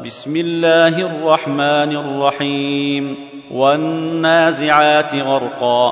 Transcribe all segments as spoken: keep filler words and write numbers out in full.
بسم الله الرحمن الرحيم والنازعات غرقا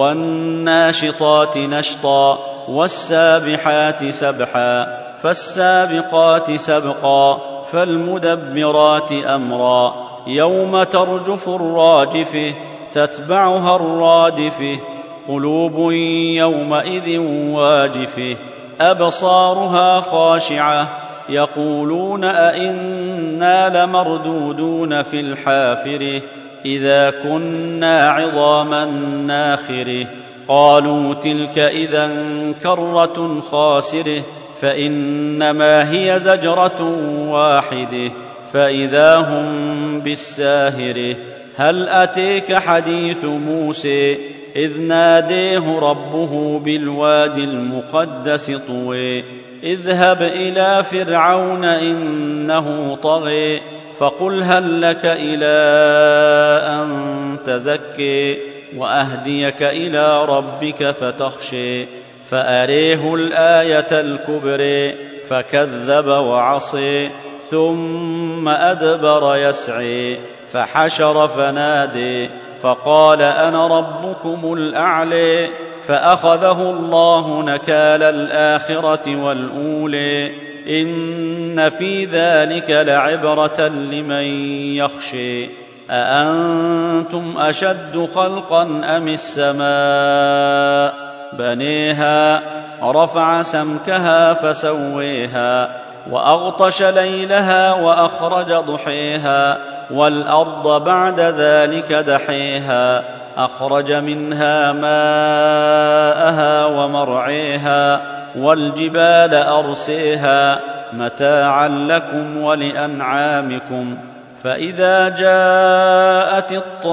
والناشطات نشطا والسابحات سبحا فالسابقات سبقا فالمدبرات أمرا يوم ترجف الراجفة تتبعها الرادفة قلوب يومئذ واجفة أبصارها خاشعة يقولون أئنا لمردودون في الحافرة إذا كنا عظاما ناخرة قالوا تلك إذا كرة خاسرة فإنما هي زجرة واحدة فإذا هم بالساهرة هل أتيك حديث موسى إذ ناديه ربه بالوادي المقدس طوى اذهب إلى فرعون إنه طغى فقل هل لك إلى أن تزكي وأهديك إلى ربك فتخشي فأريه الآية الكبرى فكذب وعصي ثم أدبر يسعي فحشر فنادي فقال أنا ربكم الأعلى فأخذه الله نكال الآخرة والأولى إن في ذلك لعبرة لمن يخشي أأنتم أشد خلقا أم السماء بنيها رفع سمكها فسويها وأغطش ليلها وأخرج ضحيها والأرض بعد ذلك دحيها أخرج منها ماءها ومرعيها والجبال أرسيها متاعا لكم ولأنعامكم فإذا جاءت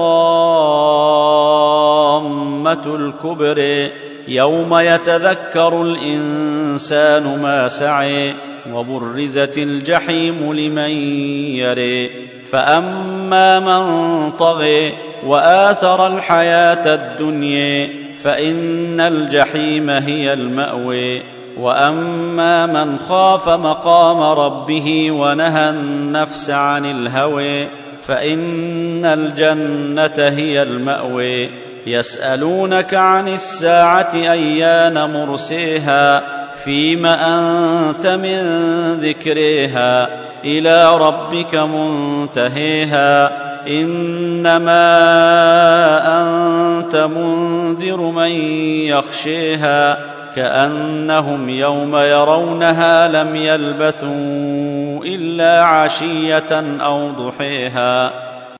الطامة الكبرى يوم يتذكر الإنسان ما سعي وبرزت الجحيم لمن يري فأما من طغى وآثر الحياة الدنيا فإن الجحيم هي المأوى وأما من خاف مقام ربه ونهى النفس عن الهوى فإن الجنة هي المأوى يسألونك عن الساعة أيان مرسيها فيم أنت من ذكرها إلى ربك منتهيها إنما أنت منذر من يخشيها كأنهم يوم يرونها لم يلبثوا إلا عشية أو ضحيها